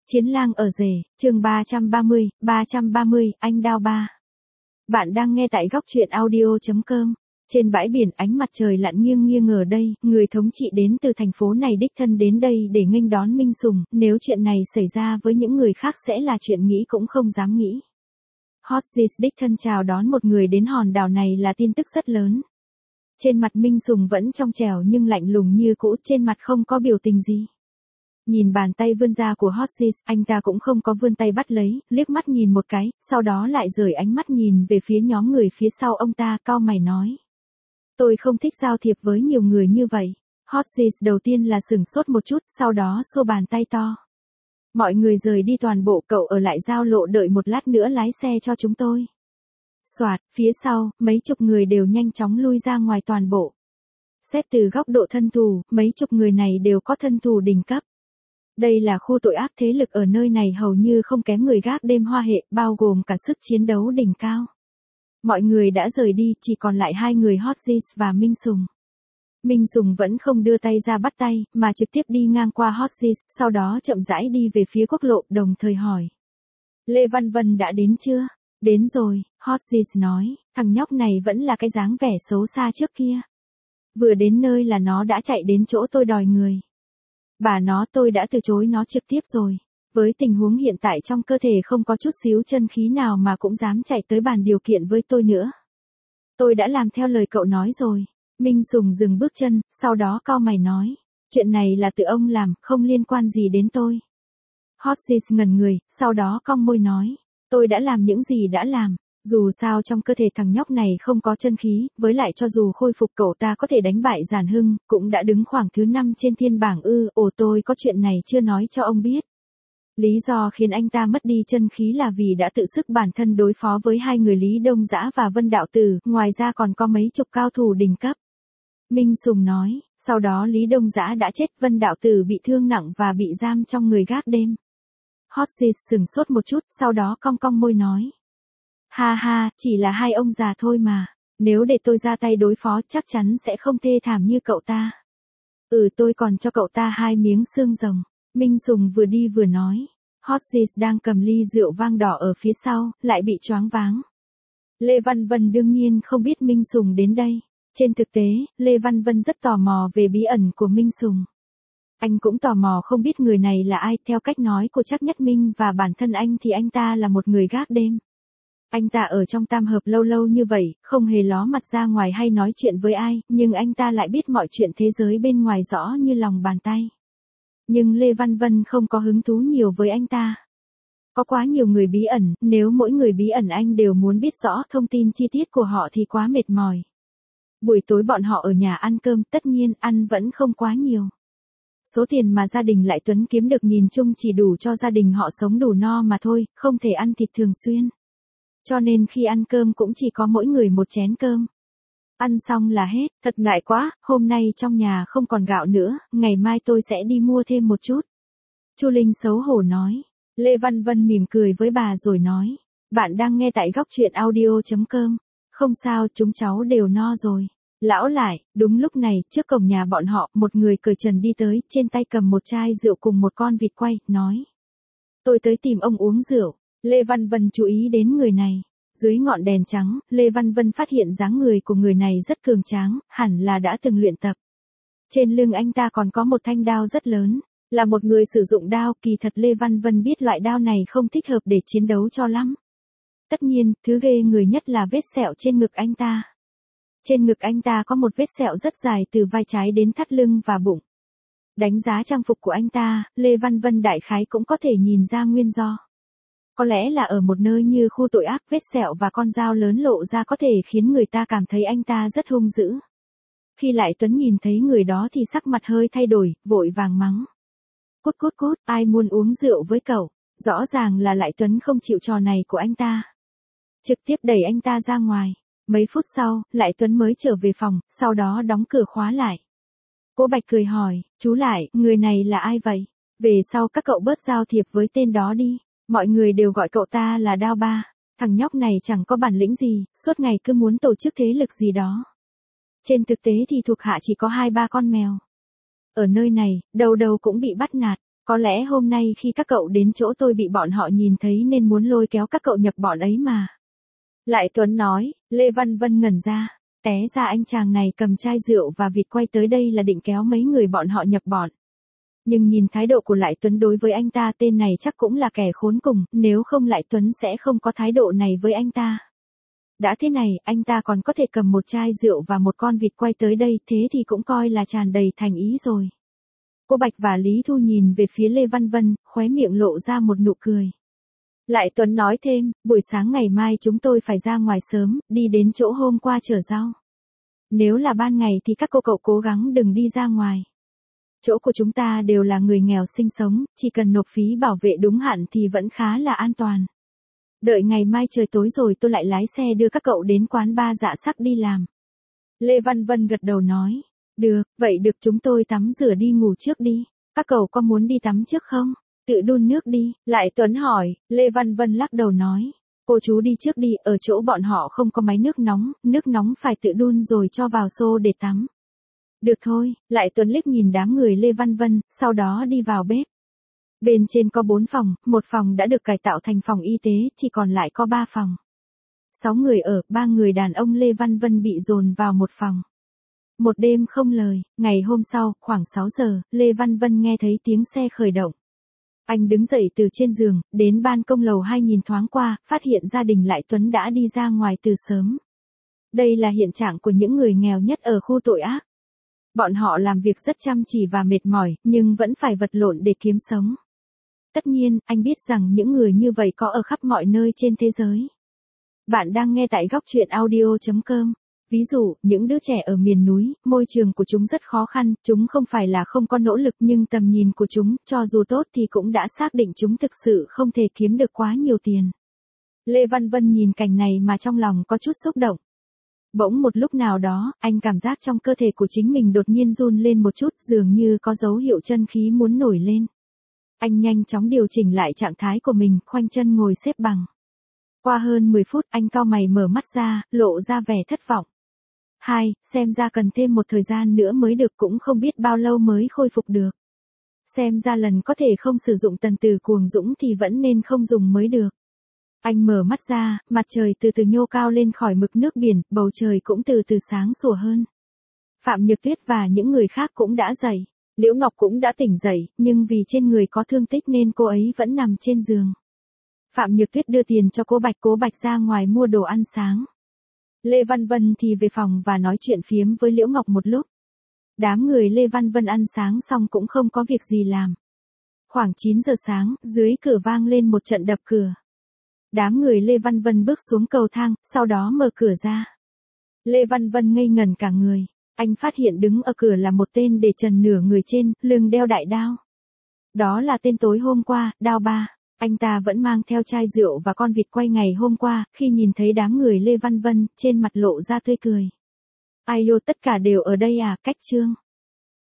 Chiến lang ở rể, chương 330, anh Đao Ba. Bạn đang nghe tại góc truyện audio.com. Trên bãi biển ánh mặt trời lặn nghiêng nghiêng ở đây, người thống trị đến từ thành phố này đích thân đến đây để nghênh đón Minh Sùng, nếu chuyện này xảy ra với những người khác sẽ là chuyện nghĩ cũng không dám nghĩ. Hot Sis đích thân chào đón một người đến hòn đảo này là tin tức rất lớn. Trên mặt Minh Sùng vẫn trong trẻo nhưng lạnh lùng như cũ, trên mặt không có biểu tình gì. Nhìn bàn tay vươn ra của Hot Sis, anh ta cũng không có vươn tay bắt lấy, liếc mắt nhìn một cái, sau đó lại rời ánh mắt nhìn về phía nhóm người phía sau ông ta, cau mày nói. Tôi không thích giao thiệp với nhiều người như vậy. Hot Sis đầu tiên là sửng sốt một chút, sau đó xô bàn tay to. Mọi người rời đi toàn bộ, cậu ở lại giao lộ đợi một lát nữa lái xe cho chúng tôi. Soạt, phía sau, mấy chục người đều nhanh chóng lui ra ngoài toàn bộ. Xét từ góc độ thân thù, mấy chục người này đều có thân thù đỉnh cấp. Đây là khu tội ác, thế lực ở nơi này hầu như không kém người gác đêm Hoa Hệ, bao gồm cả sức chiến đấu đỉnh cao. Mọi người đã rời đi, chỉ còn lại hai người Hot Sis và Minh Sùng. Minh Sùng vẫn không đưa tay ra bắt tay, mà trực tiếp đi ngang qua Hot Sis, sau đó chậm rãi đi về phía quốc lộ, đồng thời hỏi. Lê Văn Vân đã đến chưa? Đến rồi, Hot Sis nói, thằng nhóc này vẫn là cái dáng vẻ xấu xa trước kia. Vừa đến nơi là nó đã chạy đến chỗ tôi đòi người. Bà nó, tôi đã từ chối nó trực tiếp rồi. Với tình huống hiện tại trong cơ thể không có chút xíu chân khí nào mà cũng dám chạy tới bàn điều kiện với tôi nữa. Tôi đã làm theo lời cậu nói rồi. Minh Sùng dừng bước chân, sau đó cau mày nói. Chuyện này là tự ông làm, không liên quan gì đến tôi. Hot Sis ngẩn người, sau đó cong môi nói. Tôi đã làm những gì đã làm. Dù sao trong cơ thể thằng nhóc này không có chân khí, với lại cho dù khôi phục cậu ta có thể đánh bại Giản Hưng, cũng đã đứng khoảng thứ 5 trên thiên bảng tôi có chuyện này chưa nói cho ông biết. Lý do khiến anh ta mất đi chân khí là vì đã tự sức bản thân đối phó với hai người Lý Đông Dã và Vân Đạo Tử, ngoài ra còn có mấy chục cao thủ đỉnh cấp. Minh Sùng nói, sau đó Lý Đông Dã đã chết, Vân Đạo Tử bị thương nặng và bị giam trong người gác đêm. Hot Sis sừng sốt một chút, sau đó cong cong môi nói. Ha ha, chỉ là hai ông già thôi mà. Nếu để tôi ra tay đối phó chắc chắn sẽ không thê thảm như cậu ta. Tôi còn cho cậu ta 2 miếng xương rồng. Minh Sùng vừa đi vừa nói. Hot Sis đang cầm ly rượu vang đỏ ở phía sau, lại bị choáng váng. Lê Văn Vân đương nhiên không biết Minh Sùng đến đây. Trên thực tế, Lê Văn Vân rất tò mò về bí ẩn của Minh Sùng. Anh cũng tò mò không biết người này là ai, theo cách nói của Trác Nhất Minh và bản thân anh thì anh ta là một người gác đêm. Anh ta ở trong tam hợp lâu lâu như vậy, không hề ló mặt ra ngoài hay nói chuyện với ai, nhưng anh ta lại biết mọi chuyện thế giới bên ngoài rõ như lòng bàn tay. Nhưng Lê Văn Vân không có hứng thú nhiều với anh ta. Có quá nhiều người bí ẩn, nếu mỗi người bí ẩn anh đều muốn biết rõ thông tin chi tiết của họ thì quá mệt mỏi. Buổi tối bọn họ ở nhà ăn cơm, tất nhiên ăn vẫn không quá nhiều. Số tiền mà gia đình Lại Tuấn kiếm được nhìn chung chỉ đủ cho gia đình họ sống đủ no mà thôi, không thể ăn thịt thường xuyên. Cho nên khi ăn cơm cũng chỉ có mỗi người một chén cơm. Ăn xong là hết, thật ngại quá, hôm nay trong nhà không còn gạo nữa, ngày mai tôi sẽ đi mua thêm một chút. Chu Linh xấu hổ nói. Lê Văn Vân mỉm cười với bà rồi nói. Bạn đang nghe tại góc truyện audio.com. Không sao, chúng cháu đều no rồi. Lão lại, đúng lúc này, trước cổng nhà bọn họ, một người cởi trần đi tới, trên tay cầm một chai rượu cùng một con vịt quay, nói. Tôi tới tìm ông uống rượu. Lê Văn Vân chú ý đến người này. Dưới ngọn đèn trắng, Lê Văn Vân phát hiện dáng người của người này rất cường tráng, hẳn là đã từng luyện tập. Trên lưng anh ta còn có một thanh đao rất lớn. Là một người sử dụng đao, kỳ thật Lê Văn Vân biết loại đao này không thích hợp để chiến đấu cho lắm. Tất nhiên, thứ ghê người nhất là vết sẹo trên ngực anh ta. Trên ngực anh ta có một vết sẹo rất dài từ vai trái đến thắt lưng và bụng. Đánh giá trang phục của anh ta, Lê Văn Vân đại khái cũng có thể nhìn ra nguyên do. Có lẽ là ở một nơi như khu tội ác, vết sẹo và con dao lớn lộ ra có thể khiến người ta cảm thấy anh ta rất hung dữ. Khi Lại Tuấn nhìn thấy người đó thì sắc mặt hơi thay đổi, vội vàng mắng. Cút cút cút, ai muốn uống rượu với cậu? Rõ ràng là Lại Tuấn không chịu trò này của anh ta. Trực tiếp đẩy anh ta ra ngoài. Mấy phút sau, Lại Tuấn mới trở về phòng, sau đó đóng cửa khóa lại. Cô Bạch cười hỏi, chú Lại, người này là ai vậy? Về sau các cậu bớt giao thiệp với tên đó đi. Mọi người đều gọi cậu ta là Đao Ba. Thằng nhóc này chẳng có bản lĩnh gì, suốt ngày cứ muốn tổ chức thế lực gì đó. Trên thực tế thì thuộc hạ chỉ có 2-3 con mèo. Ở nơi này, đầu đầu cũng bị bắt nạt. Có lẽ hôm nay khi các cậu đến chỗ tôi bị bọn họ nhìn thấy nên muốn lôi kéo các cậu nhập bọn ấy mà. Lại Tuấn nói, Lê Văn Vân ngẩn ra. Té ra anh chàng này cầm chai rượu và vịt quay tới đây là định kéo mấy người bọn họ nhập bọn. Nhưng nhìn thái độ của Lại Tuấn đối với anh ta, tên này chắc cũng là kẻ khốn cùng, nếu không Lại Tuấn sẽ không có thái độ này với anh ta. Đã thế này, anh ta còn có thể cầm một chai rượu và một con vịt quay tới đây, thế thì cũng coi là tràn đầy thành ý rồi. Cô Bạch và Lý Thu nhìn về phía Lê Văn Vân, khóe miệng lộ ra một nụ cười. Lại Tuấn nói thêm, buổi sáng ngày mai chúng tôi phải ra ngoài sớm, đi đến chỗ hôm qua chở rau. Nếu là ban ngày thì các cô cậu cố gắng đừng đi ra ngoài. Chỗ của chúng ta đều là người nghèo sinh sống, chỉ cần nộp phí bảo vệ đúng hạn thì vẫn khá là an toàn. Đợi ngày mai trời tối rồi tôi lại lái xe đưa các cậu đến quán bar Dạ Sắc đi làm. Lê Văn Vân gật đầu nói. Được, vậy được, chúng tôi tắm rửa đi ngủ trước đi. Các cậu có muốn đi tắm trước không? Tự đun nước đi. Lại Tuấn hỏi, Lê Văn Vân lắc đầu nói. Cô chú đi trước đi, ở chỗ bọn họ không có máy nước nóng phải tự đun rồi cho vào xô để tắm. Được thôi, Lại Tuấn liếc nhìn đám người Lê Văn Vân, sau đó đi vào bếp. Bên trên có 4 phòng, một phòng đã được cải tạo thành phòng y tế, chỉ còn lại có 3 phòng. 6 người ở, 3 người đàn ông Lê Văn Vân bị dồn vào một phòng. Một đêm không lời, ngày hôm sau, khoảng 6 giờ, Lê Văn Vân nghe thấy tiếng xe khởi động. Anh đứng dậy từ trên giường, đến ban công lầu 2 nhìn thoáng qua, phát hiện gia đình Lại Tuấn đã đi ra ngoài từ sớm. Đây là hiện trạng của những người nghèo nhất ở khu tội ác. Bọn họ làm việc rất chăm chỉ và mệt mỏi, nhưng vẫn phải vật lộn để kiếm sống. Tất nhiên, anh biết rằng những người như vậy có ở khắp mọi nơi trên thế giới. Bạn đang nghe tại góc truyện audio.com. Ví dụ, những đứa trẻ ở miền núi, môi trường của chúng rất khó khăn, chúng không phải là không có nỗ lực nhưng tầm nhìn của chúng, cho dù tốt thì cũng đã xác định chúng thực sự không thể kiếm được quá nhiều tiền. Lê Văn Vân nhìn cảnh này mà trong lòng có chút xúc động. Bỗng một lúc nào đó, anh cảm giác trong cơ thể của chính mình đột nhiên run lên một chút, dường như có dấu hiệu chân khí muốn nổi lên. Anh nhanh chóng điều chỉnh lại trạng thái của mình, khoanh chân ngồi xếp bằng. Qua hơn 10 phút, anh cau mày mở mắt ra, lộ ra vẻ thất vọng. Xem ra cần thêm một thời gian nữa mới được, cũng không biết bao lâu mới khôi phục được. Xem ra lần có thể không sử dụng tần tử cuồng dũng thì vẫn nên không dùng mới được. Anh mở mắt ra, mặt trời từ từ nhô cao lên khỏi mực nước biển, bầu trời cũng từ từ sáng sủa hơn. Phạm Nhược Tuyết và những người khác cũng đã dậy. Liễu Ngọc cũng đã tỉnh dậy, nhưng vì trên người có thương tích nên cô ấy vẫn nằm trên giường. Phạm Nhược Tuyết đưa tiền cho cô Bạch ra ngoài mua đồ ăn sáng. Lê Văn Vân thì về phòng và nói chuyện phiếm với Liễu Ngọc một lúc. Đám người Lê Văn Vân ăn sáng xong cũng không có việc gì làm. Khoảng 9 giờ sáng, dưới cửa vang lên một trận đập cửa. Đám người Lê Văn Vân bước xuống cầu thang, sau đó mở cửa ra. Lê Văn Vân ngây ngẩn cả người. Anh phát hiện đứng ở cửa là một tên để trần nửa người trên, lưng đeo đại đao. Đó là tên tối hôm qua, Đao Ba. Anh ta vẫn mang theo chai rượu và con vịt quay ngày hôm qua, khi nhìn thấy đám người Lê Văn Vân, trên mặt lộ ra tươi cười. Ai yêu, tất cả đều ở đây à, Cách Trương.